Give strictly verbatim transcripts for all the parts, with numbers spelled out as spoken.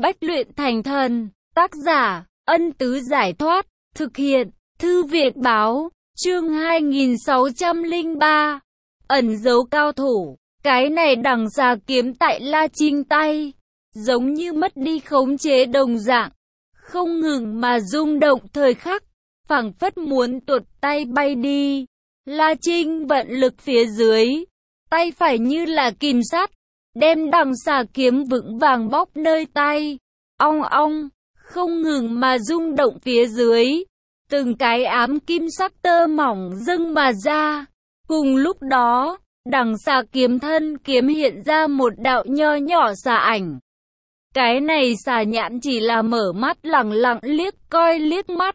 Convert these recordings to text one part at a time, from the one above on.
Bách luyện thành thần. Tác giả, Ân Tứ Giải Thoát. Thực hiện, Thư Việt Báo. Chương hai nghìn sáu trăm lẻ ba. Ẩn dấu cao thủ. Cái này đằng xà kiếm tại La Trinh tay, giống như mất đi khống chế đồng dạng, không ngừng mà rung động thời khắc, phảng phất muốn tuột tay bay đi. La Trinh vận lực phía dưới, tay phải như là kìm sắt, đem đằng xà kiếm vững vàng bóp nơi tay. Ong ong, không ngừng mà rung động phía dưới, từng cái ám kim sắc tơ mỏng dâng mà ra. Cùng lúc đó, đằng xà kiếm thân kiếm hiện ra một đạo nho nhỏ xà ảnh. Cái này xà nhãn chỉ là mở mắt lẳng lặng liếc coi liếc mắt,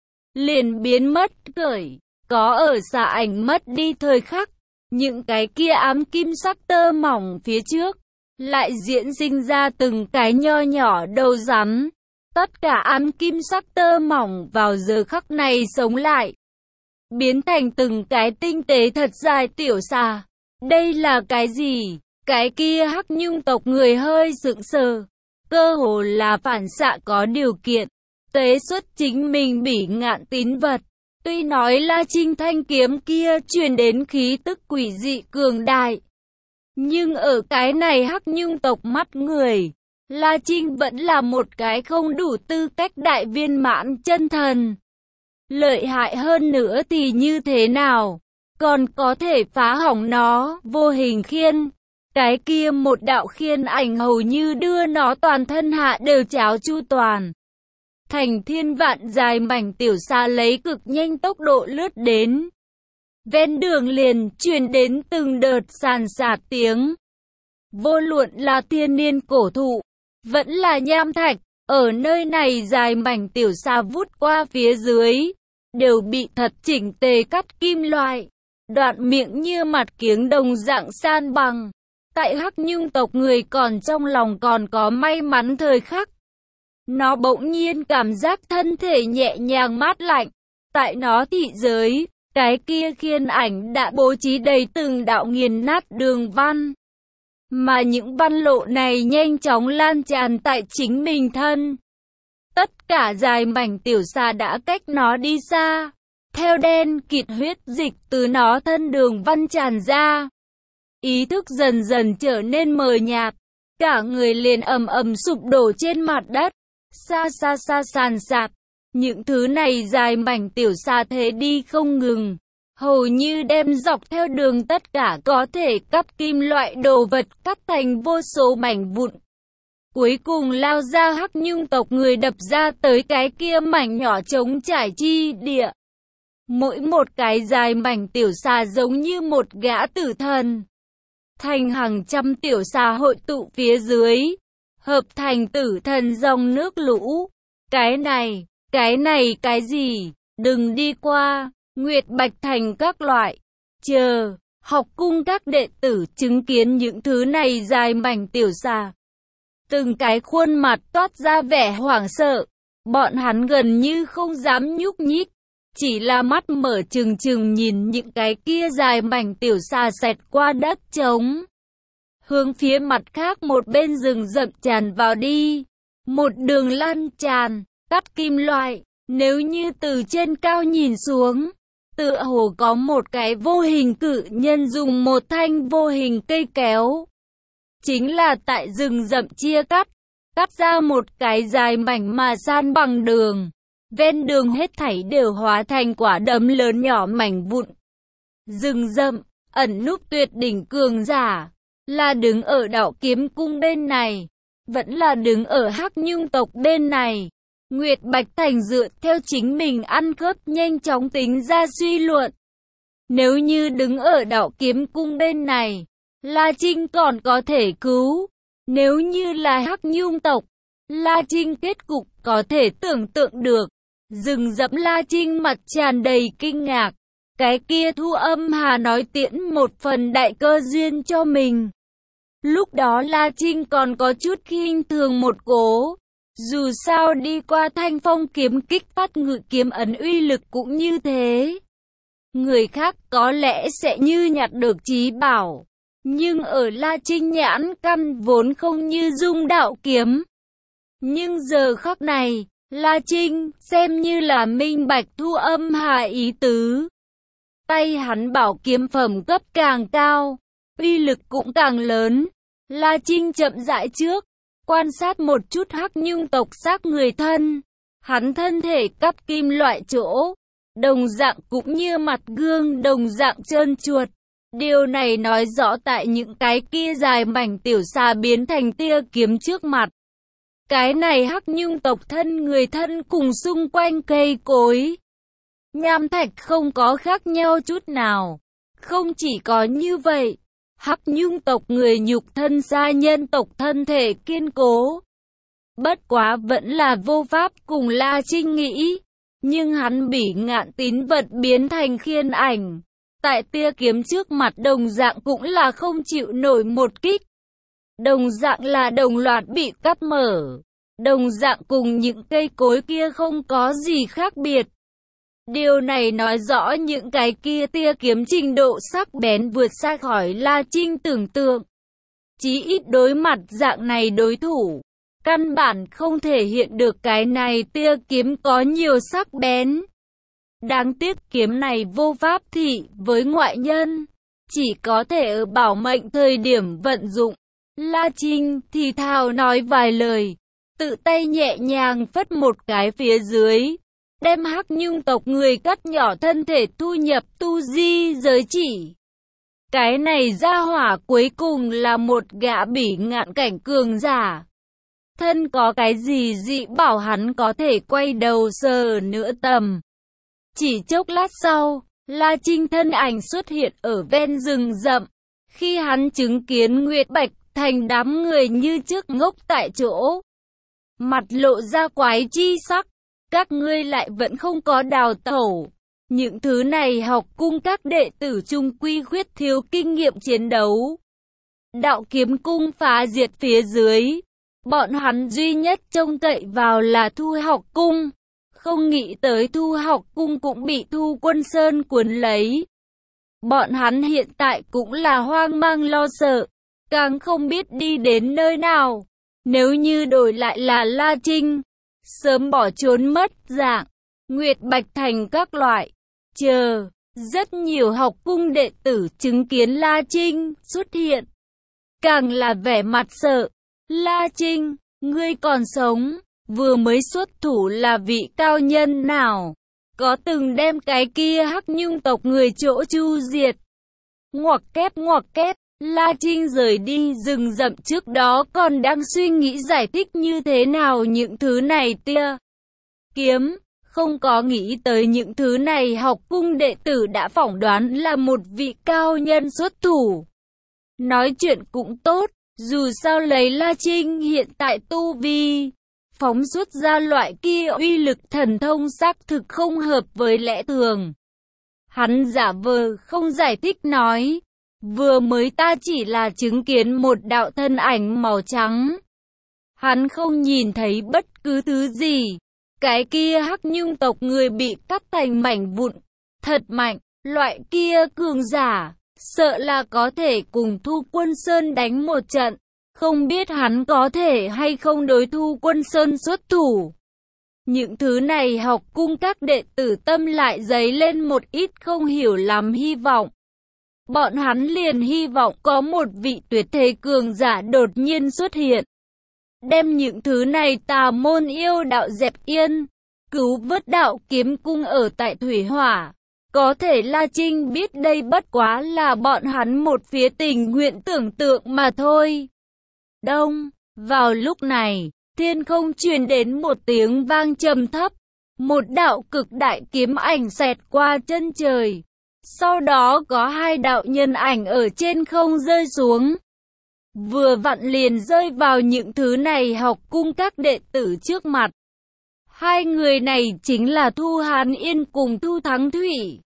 liền biến mất cởi. Có ở xà ảnh mất đi thời khắc, những cái kia ám kim sắc tơ mỏng phía trước lại diễn sinh ra từng cái nho nhỏ đầu rắn. Tất cả ám kim sắc tơ mỏng vào giờ khắc này sống lại, biến thành từng cái tinh tế thật dài tiểu xà. Đây là cái gì? Cái kia Hắc Nhung tộc người hơi sững sờ, cơ hồ là phản xạ có điều kiện tế xuất chính mình bỉ ngạn tín vật. Tuy nói La Trinh thanh kiếm kia truyền đến khí tức quỷ dị cường đại, nhưng ở cái này Hắc Nhung tộc mắt người, La Trinh vẫn là một cái không đủ tư cách đại viên mãn chân thần. Lợi hại hơn nữa thì như thế nào? Còn có thể phá hỏng nó, vô hình khiên. Cái kia một đạo khiên ảnh hầu như đưa nó toàn thân hạ đều cháo chu toàn. Thành thiên vạn dài mảnh tiểu xa lấy cực nhanh tốc độ lướt đến. Ven đường liền truyền đến từng đợt sàn sạt tiếng. Vô luận là thiên niên cổ thụ, vẫn là nham thạch, ở nơi này dài mảnh tiểu xa vút qua phía dưới, đều bị thật chỉnh tề cắt kim loại. Đoạn miệng như mặt kiếng đồng dạng san bằng. Tại Hắc Nhung tộc người còn trong lòng còn có may mắn thời khắc, nó bỗng nhiên cảm giác thân thể nhẹ nhàng mát lạnh. Tại nó thị giới, cái kia khiên ảnh đã bố trí đầy từng đạo nghiền nát đường văn, mà những văn lộ này nhanh chóng lan tràn tại chính mình thân. Tất cả dài mảnh tiểu xà đã cách nó đi xa, theo đen kịt huyết dịch từ nó thân đường văn tràn ra. Ý thức dần dần trở nên mờ nhạt, cả người liền ầm ầm sụp đổ trên mặt đất. Xa xa xa sàn sạt, những thứ này dài mảnh tiểu xà thế đi không ngừng, hầu như đem dọc theo đường tất cả có thể cắt kim loại đồ vật cắt thành vô số mảnh vụn. Cuối cùng lao ra Hắc Nhung tộc người đập ra tới cái kia mảnh nhỏ trống trải chi địa. Mỗi một cái dài mảnh tiểu xà giống như một gã tử thần, thành hàng trăm tiểu xà hội tụ phía dưới, hợp thành tử thần dòng nước lũ. Cái này, cái này cái gì? Đừng đi qua. Nguyệt Bạch Thành các loại. Chờ, học cung các đệ tử chứng kiến những thứ này dài mảnh tiểu xà, từng cái khuôn mặt toát ra vẻ hoảng sợ. Bọn hắn gần như không dám nhúc nhích, chỉ là mắt mở trừng trừng nhìn những cái kia dài mảnh tiểu xà xẹt qua đất trống, hướng phía mặt khác một bên rừng rậm tràn vào đi. Một đường lan tràn, cắt kim loại. Nếu như từ trên cao nhìn xuống, tựa hồ có một cái vô hình cự nhân dùng một thanh vô hình cây kéo, chính là tại rừng rậm chia cắt, cắt ra một cái dài mảnh mà san bằng đường. Ven đường hết thảy đều hóa thành quả đấm lớn nhỏ mảnh vụn. Rừng rậm, ẩn núp tuyệt đỉnh cường giả, là đứng ở Đạo Kiếm Cung bên này, vẫn là đứng ở Hắc Nhung tộc bên này. Nguyệt Bạch Thành dựa theo chính mình ăn cướp nhanh chóng tính ra suy luận. Nếu như đứng ở Đạo Kiếm Cung bên này, La Trinh còn có thể cứu. Nếu như là Hắc Nhung tộc, La Trinh kết cục có thể tưởng tượng được. Rừng rậm La Trinh mặt tràn đầy kinh ngạc. Cái kia Thu Âm Hà nói tiễn một phần đại cơ duyên cho mình. Lúc đó La Trinh còn có chút khinh thường một cố. Dù sao đi qua Thanh Phong kiếm kích phát ngự kiếm ấn uy lực cũng như thế. Người khác có lẽ sẽ như nhặt được trí bảo, nhưng ở La Trinh nhãn căn vốn không như dung đạo kiếm. Nhưng giờ khắc này, La Trinh xem như là minh bạch thu âm hạ ý tứ. Tay hắn bảo kiếm phẩm cấp càng cao, uy lực cũng càng lớn. La Trinh chậm rãi trước, quan sát một chút Hắc Nhung tộc xác người thân. Hắn thân thể cắp kim loại chỗ, đồng dạng cũng như mặt gương đồng dạng trơn chuột. Điều này nói rõ tại những cái kia dài mảnh tiểu xà biến thành tia kiếm trước mặt. Cái này Hắc Nhung tộc thân người thân cùng xung quanh cây cối, nham thạch không có khác nhau chút nào. Không chỉ có như vậy, Hắc Nhung tộc người nhục thân xa nhân tộc thân thể kiên cố. Bất quá vẫn là vô pháp cùng La Trinh nghĩ. Nhưng hắn bị ngạn tín vật biến thành khiên ảnh. Tại tia kiếm trước mặt đồng dạng cũng là không chịu nổi một kích. Đồng dạng là đồng loạt bị cắt mở. Đồng dạng cùng những cây cối kia không có gì khác biệt. Điều này nói rõ những cái kia tia kiếm trình độ sắc bén vượt xa khỏi La Trinh tưởng tượng. Chí ít đối mặt dạng này đối thủ, căn bản không thể hiện được cái này tia kiếm có nhiều sắc bén. Đáng tiếc kiếm này vô pháp thị với ngoại nhân, chỉ có thể ở bảo mệnh thời điểm vận dụng. La Trinh thì thào nói vài lời, tự tay nhẹ nhàng phất một cái phía dưới, đem Hắc Nhung tộc người cắt nhỏ thân thể thu nhập tu di giới chỉ. Cái này ra hỏa cuối cùng là một gã bỉ ngạn cảnh cường giả. Thân có cái gì dị bảo hắn có thể quay đầu sờ nửa tầm. Chỉ chốc lát sau, La Trinh thân ảnh xuất hiện ở ven rừng rậm. Khi hắn chứng kiến Nguyệt Bạch Thành đám người như trước ngốc tại chỗ, mặt lộ ra quái chi sắc. Các ngươi lại vẫn không có đào tẩu. Những thứ này học cung các đệ tử trung quy khuyết thiếu kinh nghiệm chiến đấu. Đạo kiếm cung phá diệt phía dưới, bọn hắn duy nhất trông cậy vào là Thu Học cung. Không nghĩ tới Thu Học cung cũng bị Thu Quân Sơn cuốn lấy. Bọn hắn hiện tại cũng là hoang mang lo sợ, càng không biết đi đến nơi nào. Nếu như đổi lại là La Trinh, sớm bỏ trốn mất dạng. Nguyệt Bạch Thành các loại, chờ, rất nhiều học cung đệ tử chứng kiến La Trinh xuất hiện, càng là vẻ mặt sợ. La Trinh, ngươi còn sống, vừa mới xuất thủ là vị cao nhân nào, có từng đem cái kia Hắc Nhung tộc người chỗ chu diệt. Ngoặc kép ngoặc kép, La Trinh rời đi rừng rậm trước đó còn đang suy nghĩ giải thích như thế nào những thứ này tia kiếm, không có nghĩ tới những thứ này học cung đệ tử đã phỏng đoán là một vị cao nhân xuất thủ. Nói chuyện cũng tốt, dù sao lấy La Trinh hiện tại tu vi, phóng xuất ra loại kia uy lực thần thông xác thực không hợp với lẽ thường. Hắn giả vờ không giải thích nói, vừa mới ta chỉ là chứng kiến một đạo thân ảnh màu trắng. Hắn không nhìn thấy bất cứ thứ gì. Cái kia Hắc Nhung tộc người bị cắt thành mảnh vụn, thật mạnh, loại kia cường giả, sợ là có thể cùng Thu Quân Sơn đánh một trận. Không biết hắn có thể hay không đối Thu Quân Sơn xuất thủ. Những thứ này học cung các đệ tử tâm lại dấy lên một ít không hiểu lắm hy vọng. Bọn hắn liền hy vọng có một vị tuyệt thế cường giả đột nhiên xuất hiện, đem những thứ này tà môn yêu đạo dẹp yên, cứu vớt đạo kiếm cung ở tại Thủy Hỏa. Có thể La Trinh biết đây bất quá là bọn hắn một phía tình nguyện tưởng tượng mà thôi. Đông, vào lúc này, thiên không truyền đến một tiếng vang trầm thấp, một đạo cực đại kiếm ảnh xẹt qua chân trời. Sau đó có hai đạo nhân ảnh ở trên không rơi xuống. Vừa vặn liền rơi vào những thứ này học cung các đệ tử trước mặt. Hai người này chính là Thu Hàn Yên cùng Thu Thắng Thủy.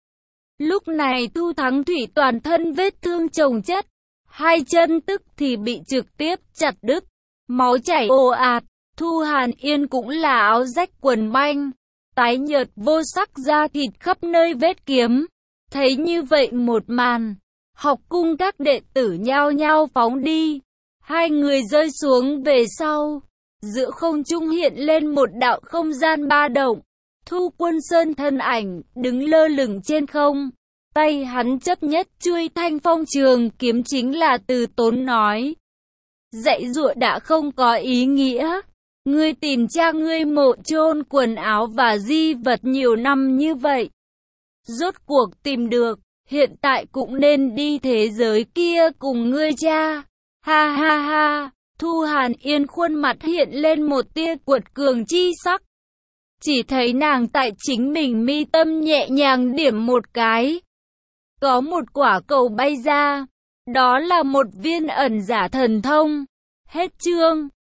Lúc này Thu Thắng Thủy toàn thân vết thương chồng chất, hai chân tức thì bị trực tiếp chặt đứt, máu chảy ồ ạt. Thu Hàn Yên cũng là áo rách quần manh, tái nhợt vô sắc da thịt khắp nơi vết kiếm. Thấy như vậy một màn, học cung các đệ tử nhao nhao phóng đi. Hai người rơi xuống về sau, Giữa không trung hiện lên một đạo không gian ba động. Thu Quân Sơn thân ảnh, đứng lơ lửng trên không. Tay hắn chấp nhất chuôi thanh phong trường kiếm chính là Từ Tốn nói. Dạy dụa đã không có ý nghĩa. Ngươi tìm cha ngươi mộ chôn quần áo và di vật nhiều năm như vậy. Rốt cuộc tìm được, hiện tại cũng nên đi thế giới kia cùng ngươi cha. Ha ha ha, Thu Hàn Yên khuôn mặt hiện lên một tia cuột cường chi sắc. Chỉ thấy nàng tại chính mình mi tâm nhẹ nhàng điểm một cái. Có một quả cầu bay ra. Đó là một viên ẩn giả thần thông. Hết chương.